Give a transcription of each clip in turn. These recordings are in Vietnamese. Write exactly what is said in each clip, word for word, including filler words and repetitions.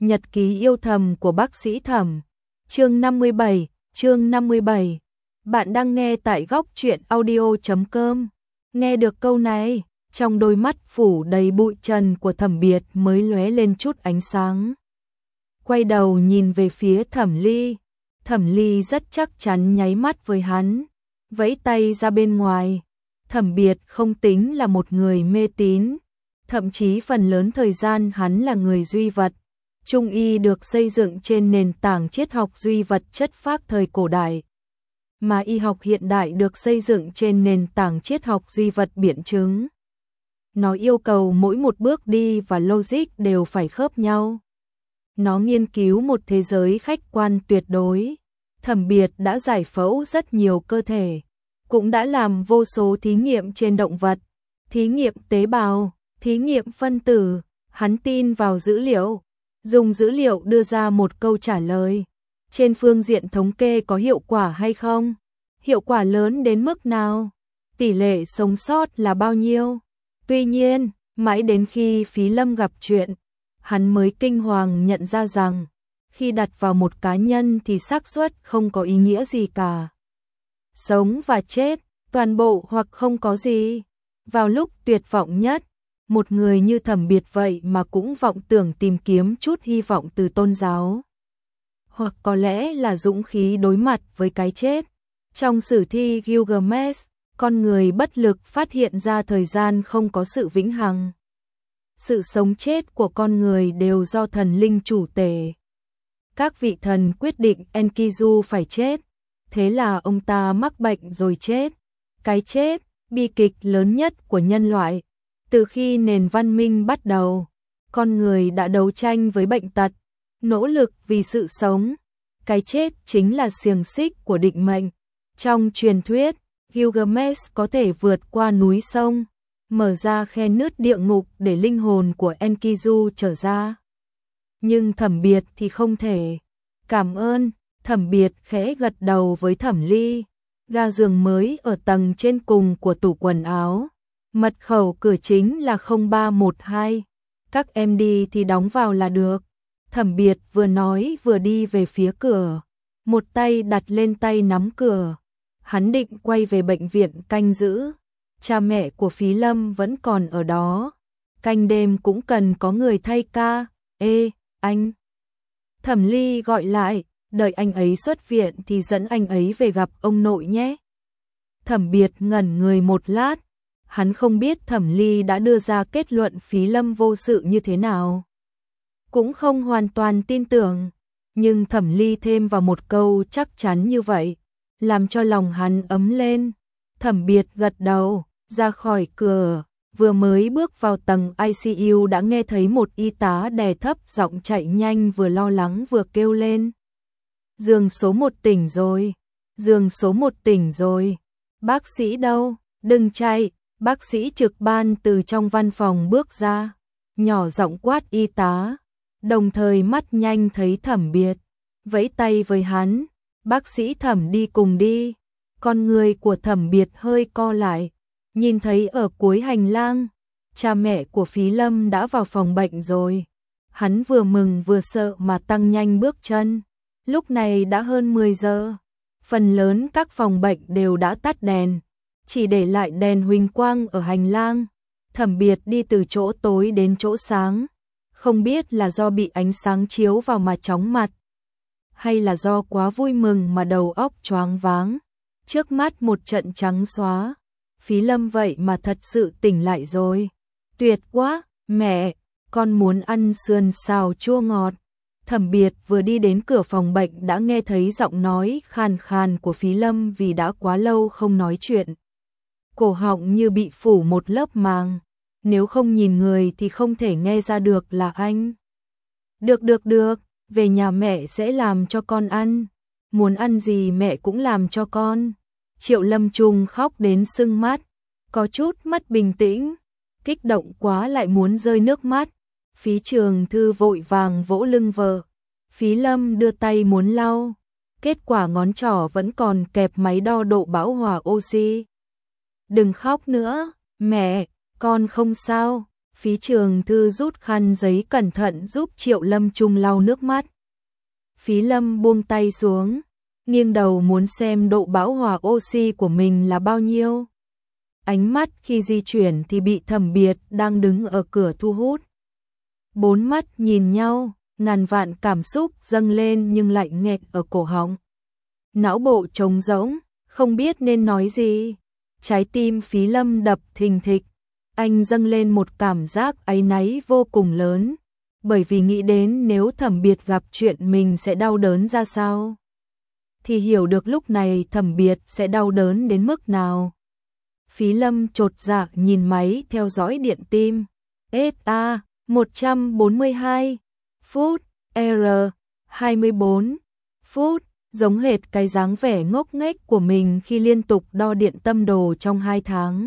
Nhật ký yêu thầm của bác sĩ Thẩm. Chương năm mươi bảy, chương năm mươi bảy. Bạn đang nghe tại góc truyện audio chấm com. Nghe được câu này, trong đôi mắt phủ đầy bụi trần của Thẩm Biệt mới lóe lên chút ánh sáng. Quay đầu nhìn về phía Thẩm Ly, Thẩm Ly rất chắc chắn nháy mắt với hắn, vẫy tay ra bên ngoài. Thẩm Biệt không tính là một người mê tín, thậm chí phần lớn thời gian hắn là người duy vật. Trung y được xây dựng trên nền tảng triết học duy vật chất phác thời cổ đại, mà y học hiện đại được xây dựng trên nền tảng triết học duy vật biện chứng. Nó yêu cầu mỗi một bước đi và logic đều phải khớp nhau. Nó nghiên cứu một thế giới khách quan tuyệt đối. Thẩm Biệt đã giải phẫu rất nhiều cơ thể, cũng đã làm vô số thí nghiệm trên động vật, thí nghiệm tế bào, thí nghiệm phân tử. Hắn tin vào dữ liệu, dùng dữ liệu đưa ra một câu trả lời. Trên phương diện thống kê có hiệu quả hay không? Hiệu quả lớn đến mức nào? Tỷ lệ sống sót là bao nhiêu? Tuy nhiên, mãi đến khi Phí Lâm gặp chuyện, hắn mới kinh hoàng nhận ra rằng, khi đặt vào một cá nhân thì xác suất không có ý nghĩa gì cả. Sống và chết, toàn bộ hoặc không có gì. Vào lúc tuyệt vọng nhất, một người như Thẩm Biệt vậy mà cũng vọng tưởng tìm kiếm chút hy vọng từ tôn giáo. Hoặc có lẽ là dũng khí đối mặt với cái chết. Trong sử thi Gilgamesh, con người bất lực phát hiện ra thời gian không có sự vĩnh hằng. Sự sống chết của con người đều do thần linh chủ tể. Các vị thần quyết định Enkidu phải chết, thế là ông ta mắc bệnh rồi chết. Cái chết, bi kịch lớn nhất của nhân loại. Từ khi nền văn minh bắt đầu, con người đã đấu tranh với bệnh tật, nỗ lực vì sự sống. Cái chết chính là xiềng xích của định mệnh. Trong truyền thuyết, Gilgamesh có thể vượt qua núi sông, mở ra khe nứt địa ngục để linh hồn của Enkidu trở ra. Nhưng Thẩm Biệt thì không thể. Cảm ơn. Thẩm Biệt khẽ gật đầu với Thẩm Ly. Ga giường mới ở tầng trên cùng của tủ quần áo. Mật khẩu cửa chính là không ba một hai. Các em đi thì đóng vào là được. Thẩm Biệt vừa nói vừa đi về phía cửa, một tay đặt lên tay nắm cửa. Hắn định quay về bệnh viện canh giữ. Cha mẹ của Phí Lâm vẫn còn ở đó. Canh đêm cũng cần có người thay ca. Ê, anh. Thẩm Ly gọi lại, đợi anh ấy xuất viện thì dẫn anh ấy về gặp ông nội nhé. Thẩm Biệt ngẩn người một lát. Hắn không biết Thẩm Ly đã đưa ra kết luận Phí Lâm vô sự như thế nào. Cũng không hoàn toàn tin tưởng, nhưng Thẩm Ly thêm vào một câu chắc chắn như vậy, làm cho lòng hắn ấm lên. Thẩm Biệt gật đầu, ra khỏi cửa, vừa mới bước vào tầng i xê u đã nghe thấy một y tá đè thấp giọng chạy nhanh, vừa lo lắng vừa kêu lên. Giường số một tỉnh rồi, giường số một tỉnh rồi, bác sĩ đâu, đừng chạy. Bác sĩ trực ban từ trong văn phòng bước ra, nhỏ giọng quát y tá, đồng thời mắt nhanh thấy Thẩm Biệt, vẫy tay với hắn. Bác sĩ Thẩm đi cùng đi. Con người của Thẩm Biệt hơi co lại, nhìn thấy ở cuối hành lang, cha mẹ của Phí Lâm đã vào phòng bệnh rồi. Hắn vừa mừng vừa sợ mà tăng nhanh bước chân. Lúc này đã hơn mười giờ, phần lớn các phòng bệnh đều đã tắt đèn, chỉ để lại đèn huỳnh quang ở hành lang. Thẩm Biệt đi từ chỗ tối đến chỗ sáng, không biết là do bị ánh sáng chiếu vào mà chóng mặt, hay là do quá vui mừng mà đầu óc choáng váng. Trước mắt một trận trắng xóa, Phí Lâm vậy mà thật sự tỉnh lại rồi. Tuyệt quá, mẹ, con muốn ăn sườn xào chua ngọt. Thẩm Biệt vừa đi đến cửa phòng bệnh đã nghe thấy giọng nói khàn khàn của Phí Lâm vì đã quá lâu không nói chuyện. Cổ họng như bị phủ một lớp màng, nếu không nhìn người thì không thể nghe ra được là anh. Được được được, về nhà mẹ sẽ làm cho con ăn, muốn ăn gì mẹ cũng làm cho con. Triệu Lâm Trung khóc đến sưng mắt, có chút mất bình tĩnh, kích động quá lại muốn rơi nước mắt. Phí Trường Thư vội vàng vỗ lưng vợ, Phí Lâm đưa tay muốn lau, kết quả ngón trỏ vẫn còn kẹp máy đo độ bão hòa oxy. Đừng khóc nữa, mẹ, con không sao. Phí Trường Thư rút khăn giấy cẩn thận giúp Triệu Lâm Trung lau nước mắt. Phí Lâm buông tay xuống, nghiêng đầu muốn xem độ bão hòa oxy của mình là bao nhiêu. Ánh mắt khi di chuyển thì bị Thẩm Biệt đang đứng ở cửa thu hút. Bốn mắt nhìn nhau, ngàn vạn cảm xúc dâng lên nhưng lại nghẹt ở cổ họng. Não bộ trống rỗng, không biết nên nói gì. Trái tim Phí Lâm đập thình thịch. Anh dâng lên một cảm giác áy náy vô cùng lớn, bởi vì nghĩ đến nếu Thẩm Biệt gặp chuyện mình sẽ đau đớn ra sao, thì hiểu được lúc này Thẩm Biệt sẽ đau đớn đến mức nào. Phí Lâm chột dạ nhìn máy theo dõi điện tim. ét a một trăm bốn mươi hai phút, R hai mươi bốn phút, giống hệt cái dáng vẻ ngốc nghếch của mình khi liên tục đo điện tâm đồ trong hai tháng.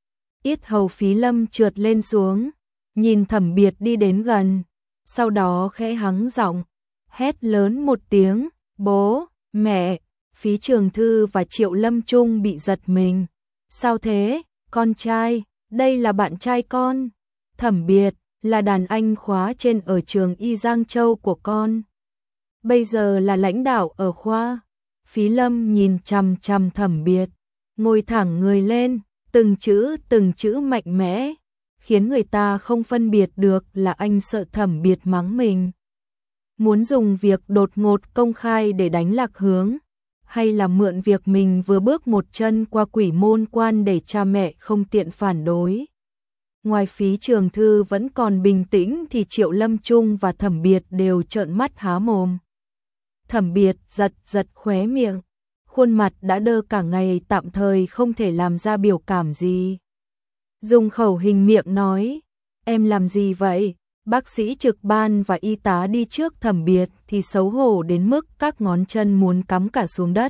Yết hầu Phí Lâm trượt lên xuống, nhìn Thẩm Biệt đi đến gần, sau đó khẽ hắng giọng, hét lớn một tiếng, bố, mẹ. Phí Trường Thư và Triệu Lâm Trung bị giật mình. Sao thế, con trai, đây là bạn trai con. Thẩm Biệt là đàn anh khóa trên ở trường Y Giang Châu của con. Bây giờ là lãnh đạo ở khoa. Phí Lâm nhìn chằm chằm Thẩm Biệt, ngồi thẳng người lên, từng chữ từng chữ mạnh mẽ, khiến người ta không phân biệt được là anh sợ Thẩm Biệt mắng mình. Muốn dùng việc đột ngột công khai để đánh lạc hướng, hay là mượn việc mình vừa bước một chân qua quỷ môn quan để cha mẹ không tiện phản đối. Ngoài Phí Trường Thư vẫn còn bình tĩnh thì Triệu Lâm Trung và Thẩm Biệt đều trợn mắt há mồm. Thẩm Biệt giật giật khóe miệng, khuôn mặt đã đơ cả ngày tạm thời không thể làm ra biểu cảm gì. Dùng khẩu hình miệng nói, em làm gì vậy? Bác sĩ trực ban và y tá đi trước Thẩm Biệt thì xấu hổ đến mức các ngón chân muốn cắm cả xuống đất.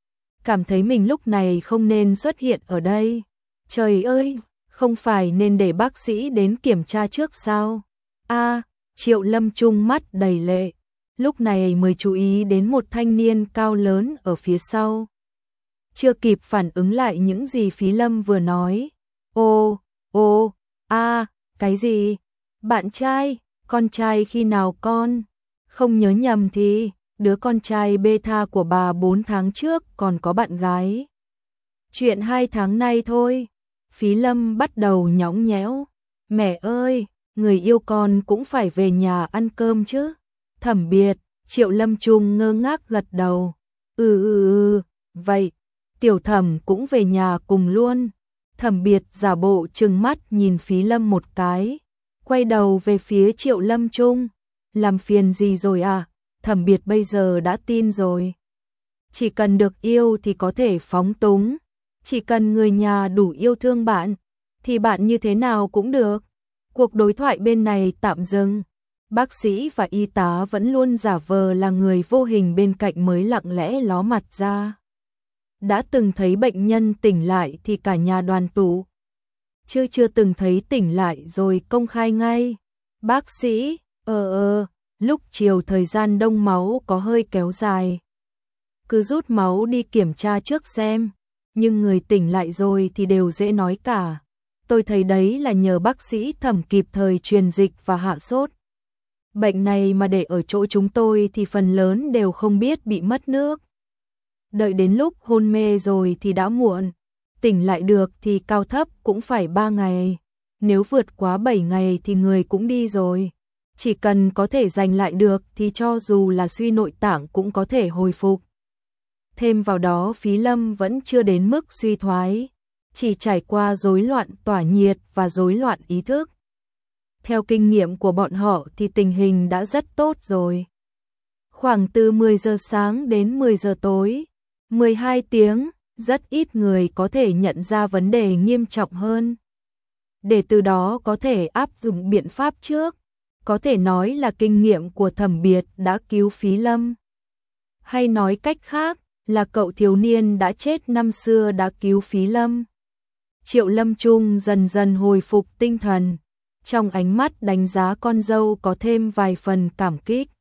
Cảm thấy mình lúc này không nên xuất hiện ở đây. Trời ơi, không phải nên để bác sĩ đến kiểm tra trước sao? A, Triệu Lâm Trung mắt đầy lệ, lúc này mới chú ý đến một thanh niên cao lớn ở phía sau. Chưa kịp phản ứng lại những gì Phí Lâm vừa nói. Ô, ô, a, cái gì? Bạn trai, con trai khi nào con? Không nhớ nhầm thì, đứa con trai beta của bà bốn tháng trước còn có bạn gái. Chuyện hai tháng nay thôi. Phí Lâm bắt đầu nhõng nhẽo. Mẹ ơi, người yêu con cũng phải về nhà ăn cơm chứ. Thẩm Biệt, Triệu Lâm Trung ngơ ngác gật đầu. Ừ ừ ừ, vậy, Tiểu Thẩm cũng về nhà cùng luôn. Thẩm Biệt giả bộ trừng mắt nhìn Phí Lâm một cái, quay đầu về phía Triệu Lâm Trung. Làm phiền gì rồi à? Thẩm Biệt bây giờ đã tin rồi. Chỉ cần được yêu thì có thể phóng túng. Chỉ cần người nhà đủ yêu thương bạn, thì bạn như thế nào cũng được. Cuộc đối thoại bên này tạm dừng. Bác sĩ và y tá vẫn luôn giả vờ là người vô hình bên cạnh mới lặng lẽ ló mặt ra. Đã từng thấy bệnh nhân tỉnh lại thì cả nhà đoàn tụ. Chưa chưa từng thấy tỉnh lại rồi công khai ngay. Bác sĩ, ờ ờ, lúc chiều thời gian đông máu có hơi kéo dài. Cứ rút máu đi kiểm tra trước xem. Nhưng người tỉnh lại rồi thì đều dễ nói cả. Tôi thấy đấy là nhờ bác sĩ Thẩm kịp thời truyền dịch và hạ sốt. Bệnh này mà để ở chỗ chúng tôi thì phần lớn đều không biết bị mất nước. Đợi đến lúc hôn mê rồi thì đã muộn. Tỉnh lại được thì cao thấp cũng phải ba ngày. Nếu vượt quá bảy ngày thì người cũng đi rồi. Chỉ cần có thể giành lại được thì cho dù là suy nội tạng cũng có thể hồi phục. Thêm vào đó Phí Lâm vẫn chưa đến mức suy thoái, chỉ trải qua rối loạn tỏa nhiệt và rối loạn ý thức. Theo kinh nghiệm của bọn họ thì tình hình đã rất tốt rồi. Khoảng từ mười giờ sáng đến mười giờ tối, mười hai tiếng, rất ít người có thể nhận ra vấn đề nghiêm trọng hơn. Để từ đó có thể áp dụng biện pháp trước, có thể nói là kinh nghiệm của Thẩm Biệt đã cứu Phí Lâm. Hay nói cách khác, là cậu thiếu niên đã chết năm xưa đã cứu Phí Lâm. Triệu Lâm Trung dần dần hồi phục tinh thần, trong ánh mắt đánh giá con dâu có thêm vài phần cảm kích.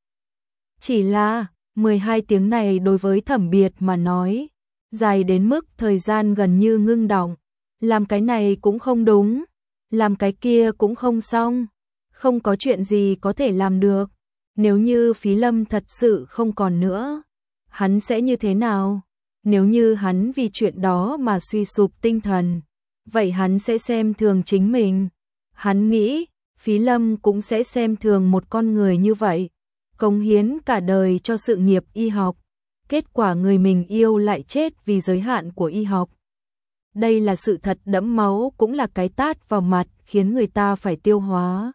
Chỉ là, mười hai tiếng này đối với Thẩm Biệt mà nói, dài đến mức thời gian gần như ngưng đọng, làm cái này cũng không đúng. làm cái kia cũng không xong, không có chuyện gì có thể làm được. Nếu như Phí Lâm thật sự không còn nữa, hắn sẽ như thế nào? Nếu như hắn vì chuyện đó mà suy sụp tinh thần, vậy hắn sẽ xem thường chính mình. Hắn nghĩ, Phí Lâm cũng sẽ xem thường một con người như vậy, cống hiến cả đời cho sự nghiệp y học, kết quả người mình yêu lại chết vì giới hạn của y học. Đây là sự thật đẫm máu, cũng là cái tát vào mặt khiến người ta phải tiêu hóa.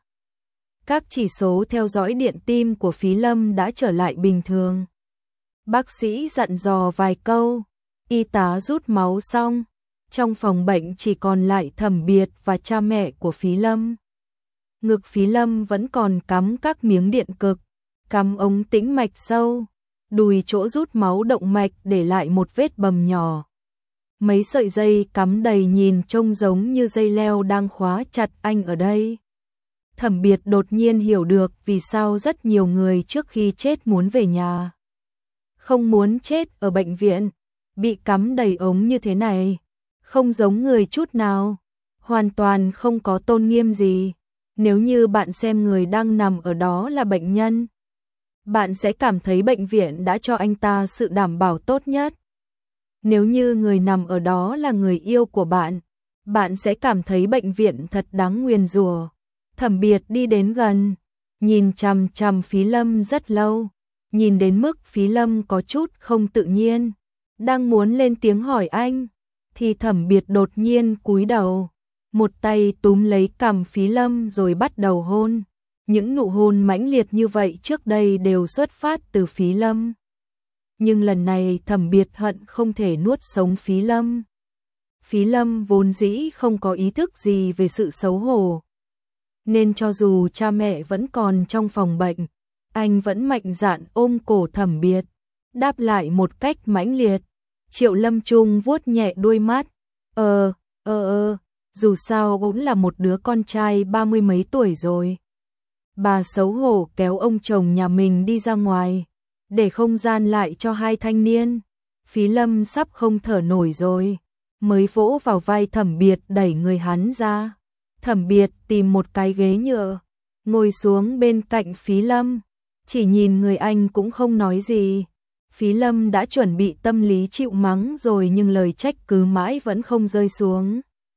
Các chỉ số theo dõi điện tim của Phí Lâm đã trở lại bình thường. Bác sĩ dặn dò vài câu, y tá rút máu xong, trong phòng bệnh chỉ còn lại Thẩm Biệt và cha mẹ của Phí Lâm. Ngực Phí Lâm vẫn còn cắm các miếng điện cực, cắm ống tĩnh mạch sâu, đùi chỗ rút máu động mạch để lại một vết bầm nhỏ. Mấy sợi dây cắm đầy nhìn trông giống như dây leo đang khóa chặt anh ở đây. Thẩm Biệt đột nhiên hiểu được vì sao rất nhiều người trước khi chết muốn về nhà. Không muốn chết ở bệnh viện, bị cắm đầy ống như thế này, không giống người chút nào, hoàn toàn không có tôn nghiêm gì. Nếu như bạn xem người đang nằm ở đó là bệnh nhân, bạn sẽ cảm thấy bệnh viện đã cho anh ta sự đảm bảo tốt nhất. Nếu như người nằm ở đó là người yêu của bạn, bạn sẽ cảm thấy bệnh viện thật đáng nguyền rủa. Thẩm Biệt đi đến gần, nhìn chằm chằm Phí Lâm rất lâu, nhìn đến mức Phí Lâm có chút không tự nhiên, đang muốn lên tiếng hỏi anh, thì Thẩm Biệt đột nhiên cúi đầu, một tay túm lấy cằm Phí Lâm rồi bắt đầu hôn. Những nụ hôn mãnh liệt như vậy trước đây đều xuất phát từ Phí Lâm. Nhưng lần này Thẩm Biệt hận không thể nuốt sống Phí Lâm. Phí Lâm vốn dĩ không có ý thức gì về sự xấu hổ, nên cho dù cha mẹ vẫn còn trong phòng bệnh, anh vẫn mạnh dạn ôm cổ Thẩm Biệt, đáp lại một cách mãnh liệt. Triệu Lâm Trung vuốt nhẹ đuôi mắt, ờ, ờ ờ, dù sao cũng là một đứa con trai ba mươi mấy tuổi rồi. Bà xấu hổ kéo ông chồng nhà mình đi ra ngoài, để không gian lại cho hai thanh niên. Phí Lâm sắp không thở nổi rồi, mới vỗ vào vai Thẩm Biệt đẩy người hắn ra. Thẩm Biệt tìm một cái ghế nhựa, ngồi xuống bên cạnh Phí Lâm, chỉ nhìn người anh cũng không nói gì. Phí Lâm đã chuẩn bị tâm lý chịu mắng rồi nhưng lời trách cứ mãi vẫn không rơi xuống.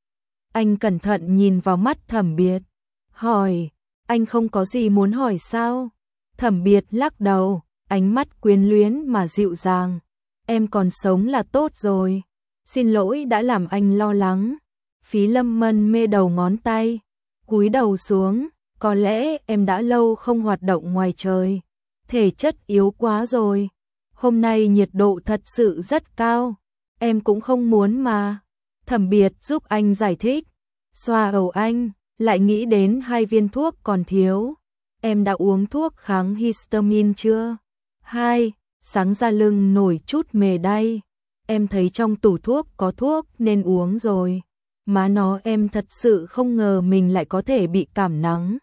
Anh cẩn thận nhìn vào mắt Thẩm Biệt, hỏi, anh không có gì muốn hỏi sao? Thẩm Biệt lắc đầu, ánh mắt quyến luyến mà dịu dàng, em còn sống là tốt rồi, xin lỗi đã làm anh lo lắng. Phí Lâm mân mê đầu ngón tay, cúi đầu xuống, có lẽ em đã lâu không hoạt động ngoài trời, thể chất yếu quá rồi. Hôm nay nhiệt độ thật sự rất cao, em cũng không muốn mà. Thẩm Biệt giúp anh giải thích, xoa đầu anh, lại nghĩ đến hai viên thuốc còn thiếu. Em đã uống thuốc kháng histamine chưa? Hai, sáng ra lưng nổi chút mề đay. Em thấy trong tủ thuốc có thuốc nên uống rồi. Má nó, em thật sự không ngờ mình lại có thể bị cảm nắng.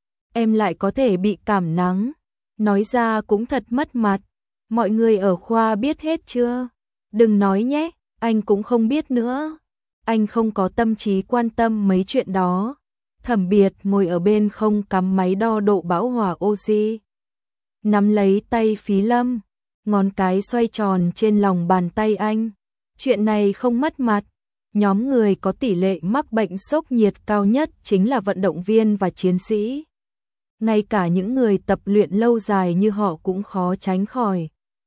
Em lại có thể bị cảm nắng. Nói ra cũng thật mất mặt. Mọi người ở khoa biết hết chưa? Đừng nói nhé, anh cũng không biết nữa. Anh không có tâm trí quan tâm mấy chuyện đó. Thẩm Biệt ngồi ở bên không cắm máy đo độ bão hòa oxy, nắm lấy tay Phí Lâm, ngón cái xoay tròn trên lòng bàn tay anh. Chuyện này không mất mặt. Nhóm người có tỷ lệ mắc bệnh sốc nhiệt cao nhất chính là vận động viên và chiến sĩ. Ngay cả những người tập luyện lâu dài như họ cũng khó tránh khỏi.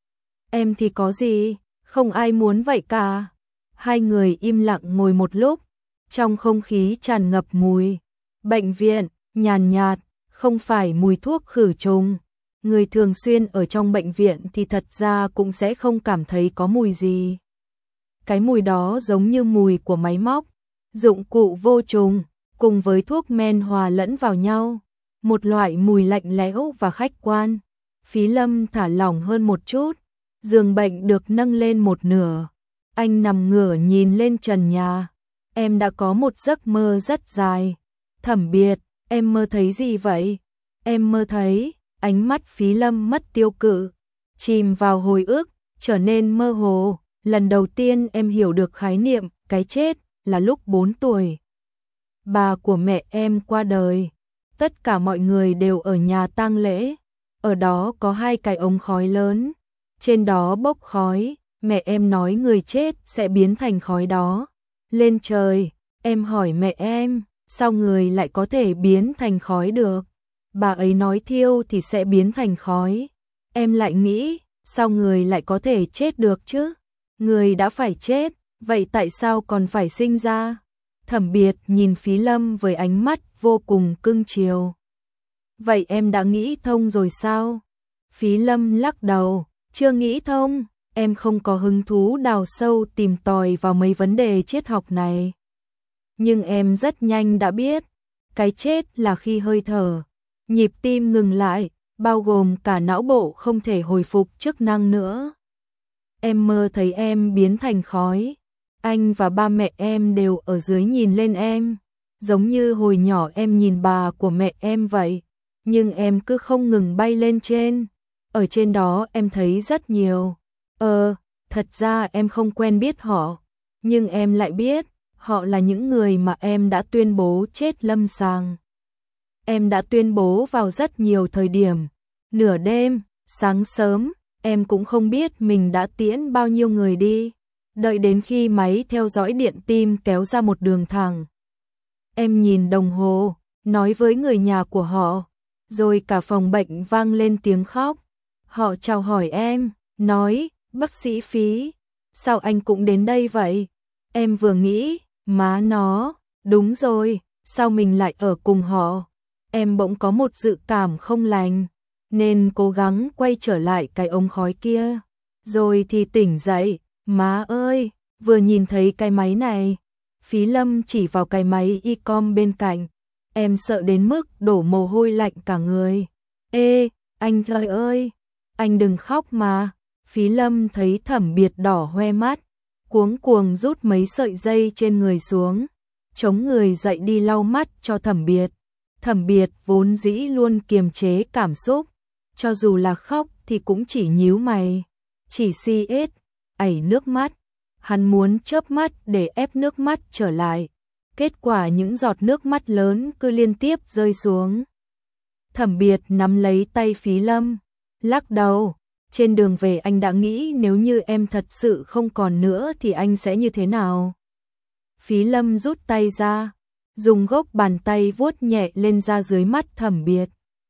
Em thì có gì, không ai muốn vậy cả. Hai người im lặng ngồi một lúc, trong không khí tràn ngập mùi bệnh viện, nhàn nhạt, không phải mùi thuốc khử trùng. Người thường xuyên ở trong bệnh viện thì thật ra cũng sẽ không cảm thấy có mùi gì. Cái mùi đó giống như mùi của máy móc, dụng cụ vô trùng, cùng với thuốc men hòa lẫn vào nhau. Một loại mùi lạnh lẽo và khách quan. Phí Lâm thả lỏng hơn một chút, giường bệnh được nâng lên một nửa. Anh nằm ngửa nhìn lên trần nhà. Em đã có một giấc mơ rất dài. Thẩm Biệt, em mơ thấy gì vậy? Em mơ thấy, ánh mắt Phí Lâm mất tiêu cự, chìm vào hồi ức, trở nên mơ hồ. Lần đầu tiên em hiểu được khái niệm cái chết là lúc bốn tuổi. bà của mẹ em qua đời. Tất cả mọi người đều ở nhà tang lễ. Ở đó có hai cái ống khói lớn, trên đó bốc khói, mẹ em nói người chết sẽ biến thành khói đó. Lên trời, em hỏi mẹ em, sao người lại có thể biến thành khói được? Bà ấy nói thiêu thì sẽ biến thành khói. Em lại nghĩ, sao người lại có thể chết được chứ? Người đã phải chết, vậy tại sao còn phải sinh ra? Thẩm Biệt nhìn Phí Lâm với ánh mắt vô cùng cưng chiều. Vậy em đã nghĩ thông rồi sao? Phí Lâm lắc đầu, chưa nghĩ thông, em không có hứng thú đào sâu tìm tòi vào mấy vấn đề triết học này. Nhưng em rất nhanh đã biết, cái chết là khi hơi thở, nhịp tim ngừng lại, bao gồm cả não bộ không thể hồi phục chức năng nữa. Em mơ thấy em biến thành khói, anh và ba mẹ em đều ở dưới nhìn lên em, giống như hồi nhỏ em nhìn bà của mẹ em vậy, nhưng em cứ không ngừng bay lên trên. Ở trên đó em thấy rất nhiều. Ờ, thật ra em không quen biết họ, nhưng em lại biết, họ là những người mà em đã tuyên bố chết lâm sàng. Em đã tuyên bố vào rất nhiều thời điểm, nửa đêm, sáng sớm, em cũng không biết mình đã tiễn bao nhiêu người đi, đợi đến khi máy theo dõi điện tim kéo ra một đường thẳng. Em nhìn đồng hồ, nói với người nhà của họ, rồi cả phòng bệnh vang lên tiếng khóc. Họ chào hỏi em, nói, bác sĩ Phí, sao anh cũng đến đây vậy? Em vừa nghĩ, má nó, đúng rồi, sao mình lại ở cùng họ? Em bỗng có một dự cảm không lành, nên cố gắng quay trở lại cái ống khói kia. Rồi thì tỉnh dậy, má ơi, vừa nhìn thấy cái máy này. Phí Lâm chỉ vào cái máy e-com bên cạnh. Em sợ đến mức đổ mồ hôi lạnh cả người. Ê, anh trời ơi, anh đừng khóc mà. Phí Lâm thấy Thẩm Biệt đỏ hoe mắt, cuống cuồng rút mấy sợi dây trên người xuống, chống người dậy đi lau mắt cho Thẩm Biệt. Thẩm Biệt vốn dĩ luôn kiềm chế cảm xúc, cho dù là khóc thì cũng chỉ nhíu mày, chỉ si ết, ảy nước mắt. Hắn muốn chớp mắt để ép nước mắt trở lại, kết quả những giọt nước mắt lớn cứ liên tiếp rơi xuống. Thẩm Biệt nắm lấy tay Phí Lâm, lắc đầu. Trên đường về anh đã nghĩ nếu như em thật sự không còn nữa thì anh sẽ như thế nào? Phí Lâm rút tay ra, dùng gốc bàn tay vuốt nhẹ lên da dưới mắt Thẩm Biệt.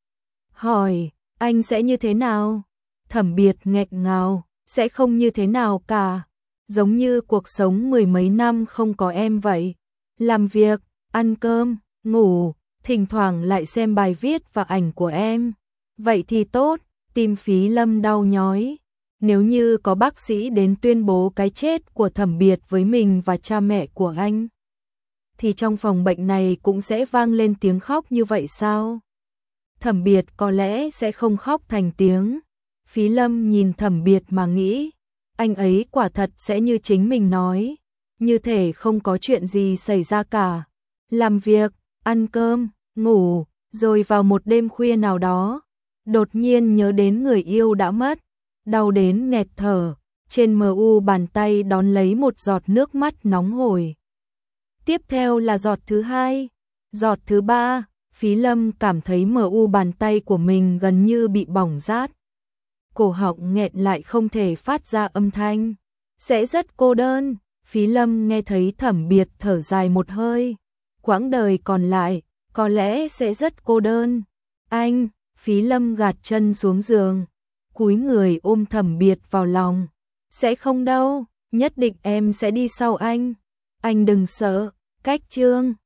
Hỏi, anh sẽ như thế nào? Thẩm Biệt nghẹn ngào, sẽ không như thế nào cả. Giống như cuộc sống mười mấy năm không có em vậy. Làm việc, ăn cơm, ngủ, thỉnh thoảng lại xem bài viết và ảnh của em. Vậy thì tốt. Tim Phí Lâm đau nhói. Nếu như có bác sĩ đến tuyên bố cái chết của Thẩm Biệt với mình và cha mẹ của anh, thì trong phòng bệnh này cũng sẽ vang lên tiếng khóc như vậy sao? Thẩm Biệt có lẽ sẽ không khóc thành tiếng. Phí Lâm nhìn Thẩm Biệt mà nghĩ, anh ấy quả thật sẽ như chính mình nói, như thể không có chuyện gì xảy ra cả. Làm việc, ăn cơm, ngủ, rồi vào một đêm khuya nào đó, đột nhiên nhớ đến người yêu đã mất, đau đến nghẹt thở, trên mờ u bàn tay đón lấy một giọt nước mắt nóng hổi. Tiếp theo là giọt thứ hai, giọt thứ ba, Phí Lâm cảm thấy mờ u bàn tay của mình gần như bị bỏng rát. Cổ họng nghẹn lại không thể phát ra âm thanh, sẽ rất cô đơn. Phí Lâm nghe thấy Thẩm Biệt thở dài một hơi, quãng đời còn lại, có lẽ sẽ rất cô đơn. Anh, Phí Lâm gạt chân xuống giường, cúi người ôm Thẩm Biệt vào lòng. Sẽ không đâu, nhất định em sẽ đi sau anh. Anh đừng sợ. Cách chương